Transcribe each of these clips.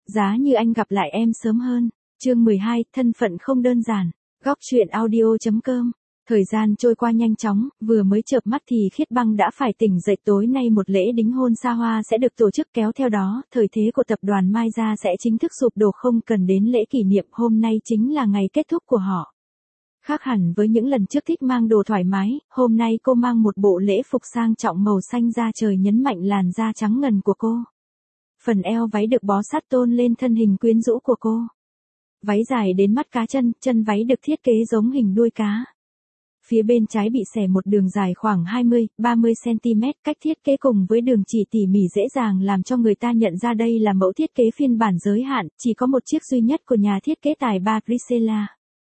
Giá như anh gặp lại em sớm hơn. Chương 12, thân phận không đơn giản. Góc truyện audio.com. Thời gian trôi qua nhanh chóng, vừa mới chợp mắt thì Khiết Băng đã phải tỉnh dậy. Tối nay một lễ đính hôn xa hoa sẽ được tổ chức, kéo theo đó, thời thế của tập đoàn Mai Gia sẽ chính thức sụp đổ, không cần đến lễ kỷ niệm. Hôm nay chính là ngày kết thúc của họ. Khác hẳn với những lần trước thích mang đồ thoải mái, hôm nay cô mang một bộ lễ phục sang trọng màu xanh da trời, nhấn mạnh làn da trắng ngần của cô. Phần eo váy được bó sát tôn lên thân hình quyến rũ của cô. Váy dài đến mắt cá chân, chân váy được thiết kế giống hình đuôi cá. Phía bên trái bị xẻ một đường dài khoảng 20-30 cm, cách thiết kế cùng với đường chỉ tỉ mỉ dễ dàng làm cho người ta nhận ra đây là mẫu thiết kế phiên bản giới hạn, chỉ có một chiếc duy nhất của nhà thiết kế tài ba Grisela.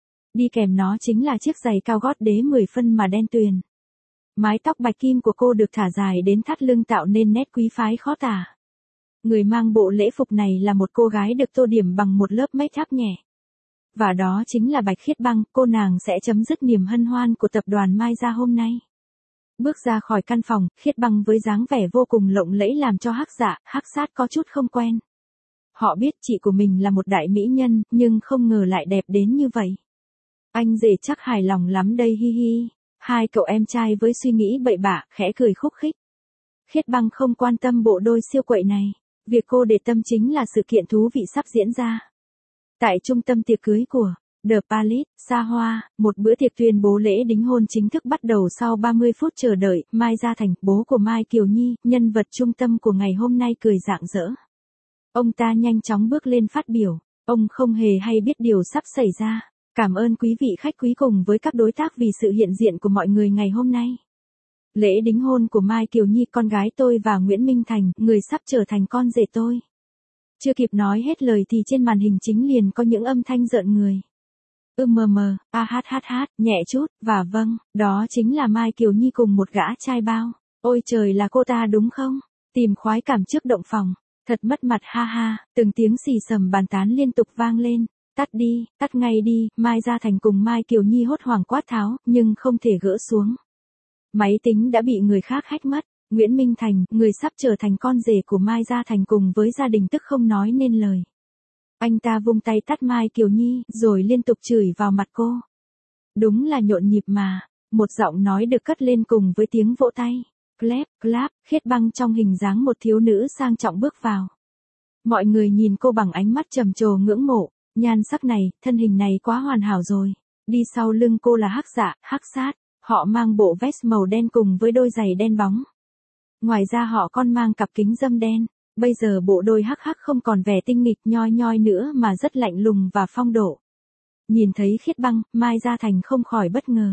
Đi kèm nó chính là chiếc giày cao gót đế 10 phân mà đen tuyền. Mái tóc bạch kim của cô được thả dài đến thắt lưng tạo nên nét quý phái khó tả. Người mang bộ lễ phục này là một cô gái được tô điểm bằng một lớp make up nhẹ. Và đó chính là Bạch Khiết Băng, cô nàng sẽ chấm dứt niềm hân hoan của tập đoàn Mai Gia hôm nay. Bước ra khỏi căn phòng, Khiết Băng với dáng vẻ vô cùng lộng lẫy làm cho Hắc Dạ, Hắc Sát có chút không quen. Họ biết chị của mình là một đại mỹ nhân, nhưng không ngờ lại đẹp đến như vậy. Anh rể chắc hài lòng lắm đây, hi hi. Hai cậu em trai với suy nghĩ bậy bạ, khẽ cười khúc khích. Khiết Băng không quan tâm bộ đôi siêu quậy này. Việc cô để tâm chính là sự kiện thú vị sắp diễn ra. Tại trung tâm tiệc cưới của The Palace, xa hoa, một bữa tiệc tuyên bố lễ đính hôn chính thức bắt đầu sau 30 phút chờ đợi. Mai Gia Thành, bố của Mai Kiều Nhi, nhân vật trung tâm của ngày hôm nay cười rạng rỡ. Ông ta nhanh chóng bước lên phát biểu. Ông không hề hay biết điều sắp xảy ra. Cảm ơn quý vị khách quý cùng với các đối tác vì sự hiện diện của mọi người ngày hôm nay. Lễ đính hôn của Mai Kiều Nhi, con gái tôi, và Nguyễn Minh Thành, người sắp trở thành con rể tôi. Chưa kịp nói hết lời thì trên màn hình chính liền có những âm thanh rợn người. Nhẹ chút, và vâng, đó chính là Mai Kiều Nhi cùng một gã trai bao. Ôi trời, là cô ta đúng không? Tìm khoái cảm trước động phòng. Thật mất mặt, ha ha, từng tiếng xì xầm bàn tán liên tục vang lên. Tắt đi, tắt ngay đi. Mai Gia Thành cùng Mai Kiều Nhi hốt hoảng quát tháo, nhưng không thể gỡ xuống. Máy tính đã bị người khác hack mất. Nguyễn Minh Thành, người sắp trở thành con rể của Mai Gia Thành cùng với gia đình, tức không nói nên lời. Anh ta vung tay tắt Mai Kiều Nhi, rồi liên tục chửi vào mặt cô. Đúng là nhộn nhịp mà. Một giọng nói được cất lên cùng với tiếng vỗ tay. Clap, clap. Khiết Băng trong hình dáng một thiếu nữ sang trọng bước vào. Mọi người nhìn cô bằng ánh mắt trầm trồ ngưỡng mộ. Nhan sắc này, thân hình này quá hoàn hảo rồi. Đi sau lưng cô là Hắc Dạ, Hắc Sát. Họ mang bộ vest màu đen cùng với đôi giày đen bóng. Ngoài ra họ còn mang cặp kính râm đen. Bây giờ bộ đôi hắc hắc không còn vẻ tinh nghịch nhoi nhoi nữa mà rất lạnh lùng và phong độ. Nhìn thấy Khiết Băng, Mai Gia Thành không khỏi bất ngờ.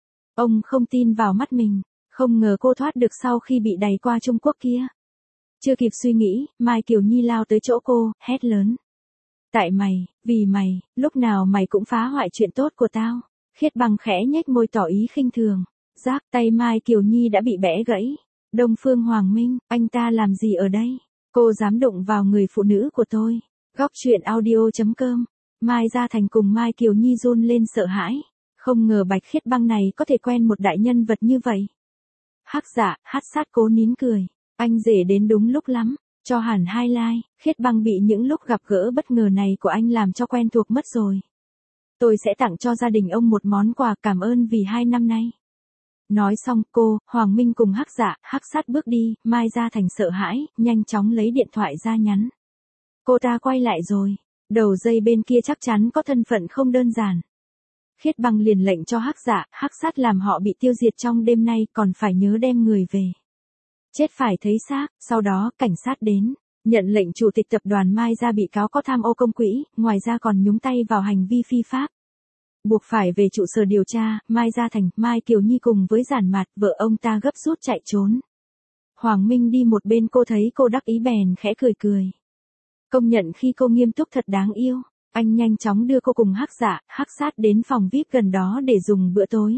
Ông không tin vào mắt mình, không ngờ cô thoát được sau khi bị đày qua Trung Quốc kia. Chưa kịp suy nghĩ, Mai Kiều Nhi lao tới chỗ cô, hét lớn. Tại mày, vì mày, lúc nào mày cũng phá hoại chuyện tốt của tao. Khiết Băng khẽ nhếch môi tỏ ý khinh thường. Rác, tay Mai Kiều Nhi đã bị bẽ gãy. Đông Phương Hoàng Minh, anh ta làm gì ở đây? Cô dám đụng vào người phụ nữ của tôi. Góc truyện audio.com. Mai Gia Thành cùng Mai Kiều Nhi run lên sợ hãi. Không ngờ Bạch Khiết Băng này có thể quen một đại nhân vật như vậy. Hắc Dạ, Hắc Sát cố nín cười. Anh rể đến đúng lúc lắm. Cho hẳn highlight. Khiết Băng bị những lúc gặp gỡ bất ngờ này của anh làm cho quen thuộc mất rồi. Tôi sẽ tặng cho gia đình ông một món quà cảm ơn vì 2 năm nay. Nói xong cô, Hoàng Minh cùng Hắc Dạ, Hắc Sát bước đi. Mai Gia Thành sợ hãi, nhanh chóng lấy điện thoại ra nhắn. Cô ta quay lại rồi. Đầu dây bên kia chắc chắn có thân phận không đơn giản. Khiết Băng liền lệnh cho Hắc Dạ, Hắc Sát làm họ bị tiêu diệt trong đêm nay, còn phải nhớ đem người về. Chết phải thấy xác. Sau đó cảnh sát đến, nhận lệnh chủ tịch tập đoàn Mai Gia bị cáo có tham ô công quỹ, ngoài ra còn nhúng tay vào hành vi phi pháp. Buộc phải về trụ sở điều tra. Mai Gia Thành, Mai Kiều Nhi cùng với Giản Mạt, vợ ông ta gấp rút chạy trốn. Hoàng Minh đi một bên, cô thấy cô đắc ý bèn khẽ cười cười. Công nhận khi cô nghiêm túc thật đáng yêu. Anh nhanh chóng đưa cô cùng Hắc Dạ, Hắc Sát đến phòng VIP gần đó để dùng bữa tối.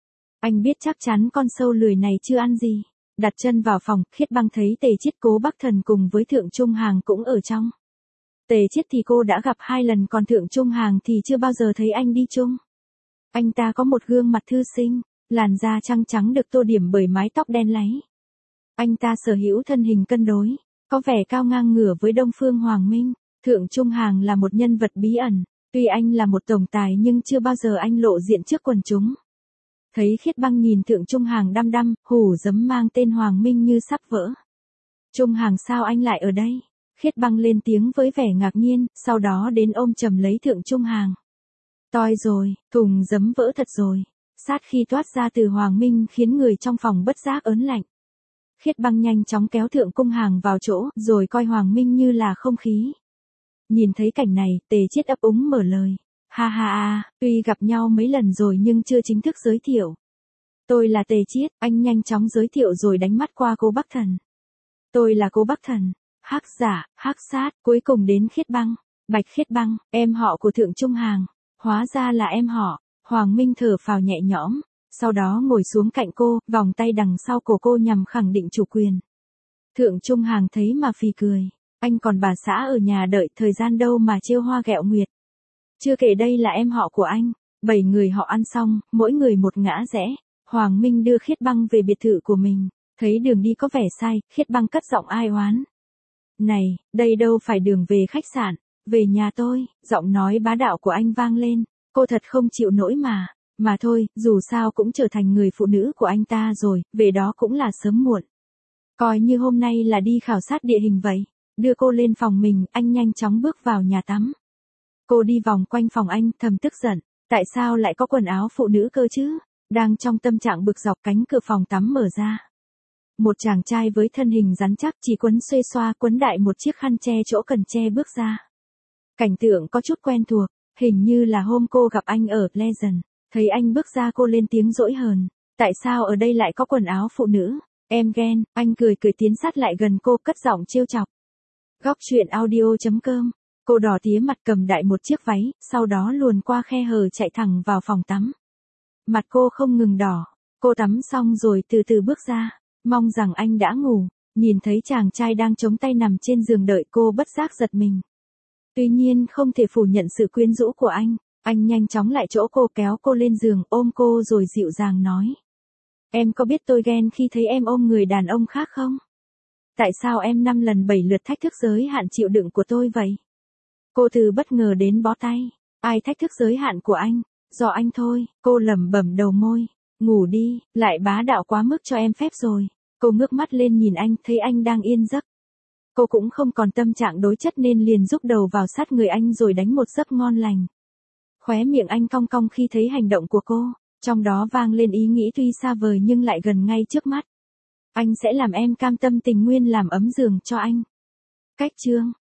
Anh biết chắc chắn con sâu lười này chưa ăn gì. Đặt chân vào phòng, Khiết Băng thấy Tề Chiết, Cố Bắc Thần cùng với Thượng Trung Hàng cũng ở trong. Tề Chiết thì cô đã gặp 2 lần, còn Thượng Trung Hàng thì chưa bao giờ thấy anh đi chung. Anh ta có một gương mặt thư sinh, làn da trắng trắng được tô điểm bởi mái tóc đen láy. Anh ta sở hữu thân hình cân đối, có vẻ cao ngang ngửa với Đông Phương Hoàng Minh. Thượng Trung Hàng là một nhân vật bí ẩn, tuy anh là một tổng tài nhưng chưa bao giờ anh lộ diện trước quần chúng. Thấy Khiết Băng nhìn Thượng Trung Hàng đăm đăm, hủ dấm mang tên Hoàng Minh như sắp vỡ. Trung Hàng sao anh lại ở đây? Khiết Băng lên tiếng với vẻ ngạc nhiên, sau đó đến ôm chầm lấy Thượng Trung Hàng. Toi rồi, thùng giấm vỡ thật rồi. Sát khi toát ra từ Hoàng Minh khiến người trong phòng bất giác ớn lạnh. Khiết Băng nhanh chóng kéo Thượng Trung Hàng vào chỗ, rồi coi Hoàng Minh như là không khí. Nhìn thấy cảnh này, Tề Chiết ấp úng mở lời. Ha ha ha, tuy gặp nhau mấy lần rồi nhưng chưa chính thức giới thiệu. Tôi là Tề Chiết, anh nhanh chóng giới thiệu rồi đánh mắt qua cô Bắc Thần. Tôi là cô Bắc Thần, Hắc Giả, Hắc Sát, cuối cùng đến Khiết Băng, Bạch Khiết Băng, em họ của Thượng Trung Hàng. Hóa ra là em họ. Hoàng Minh thở phào nhẹ nhõm, sau đó ngồi xuống cạnh cô, vòng tay đằng sau cổ cô nhằm khẳng định chủ quyền. Thượng Trung Hàng thấy mà phì cười. Anh còn bà xã ở nhà đợi thời gian đâu mà trêu hoa ghẹo nguyệt. Chưa kể đây là em họ của anh. 7 người họ ăn xong, mỗi người một ngã rẽ. Hoàng Minh đưa Khiết Băng về biệt thự của mình. Thấy đường đi có vẻ sai, Khiết Băng cất giọng ai oán. Này, đây đâu phải đường về khách sạn, về nhà tôi. Giọng nói bá đạo của anh vang lên. Cô thật không chịu nổi mà. Mà thôi, dù sao cũng trở thành người phụ nữ của anh ta rồi, về đó cũng là sớm muộn. Coi như hôm nay là đi khảo sát địa hình vậy. Đưa cô lên phòng mình, anh nhanh chóng bước vào nhà tắm. Cô đi vòng quanh phòng anh, thầm tức giận. Tại sao lại có quần áo phụ nữ cơ chứ? Đang trong tâm trạng bực dọc, cánh cửa phòng tắm mở ra. Một chàng trai với thân hình rắn chắc chỉ quấn xuê xoa quấn đại một chiếc khăn che chỗ cần che bước ra. Cảnh tượng có chút quen thuộc, hình như là hôm cô gặp anh ở Pleasant. Thấy anh bước ra cô lên tiếng dỗi hờn. Tại sao ở đây lại có quần áo phụ nữ? Em ghen, anh cười tiến sát lại gần cô cất giọng trêu chọc. Góc truyện audio.com. Cô đỏ tía mặt cầm đại một chiếc váy, sau đó luồn qua khe hở chạy thẳng vào phòng tắm. Mặt cô không ngừng đỏ. Cô tắm xong rồi từ từ bước ra. Mong rằng anh đã ngủ. Nhìn thấy chàng trai đang chống tay nằm trên giường đợi cô bất giác giật mình. Tuy nhiên không thể phủ nhận sự quyến rũ của anh. Anh nhanh chóng lại chỗ cô kéo cô lên giường ôm cô rồi dịu dàng nói. Em có biết tôi ghen khi thấy em ôm người đàn ông khác không? Tại sao em 5 lần 7 lượt thách thức giới hạn chịu đựng của tôi vậy? Cô từ bất ngờ đến bó tay. Ai thách thức giới hạn của anh? Do anh thôi, cô lẩm bẩm đầu môi. Ngủ đi, lại bá đạo quá mức cho em phép rồi. Cô ngước mắt lên nhìn anh, thấy anh đang yên giấc. Cô cũng không còn tâm trạng đối chất nên liền rúc đầu vào sát người anh rồi đánh một giấc ngon lành. Khóe miệng anh cong cong khi thấy hành động của cô, trong đó vang lên ý nghĩ tuy xa vời nhưng lại gần ngay trước mắt. Anh sẽ làm em cam tâm tình nguyên làm ấm giường cho anh. Cách chương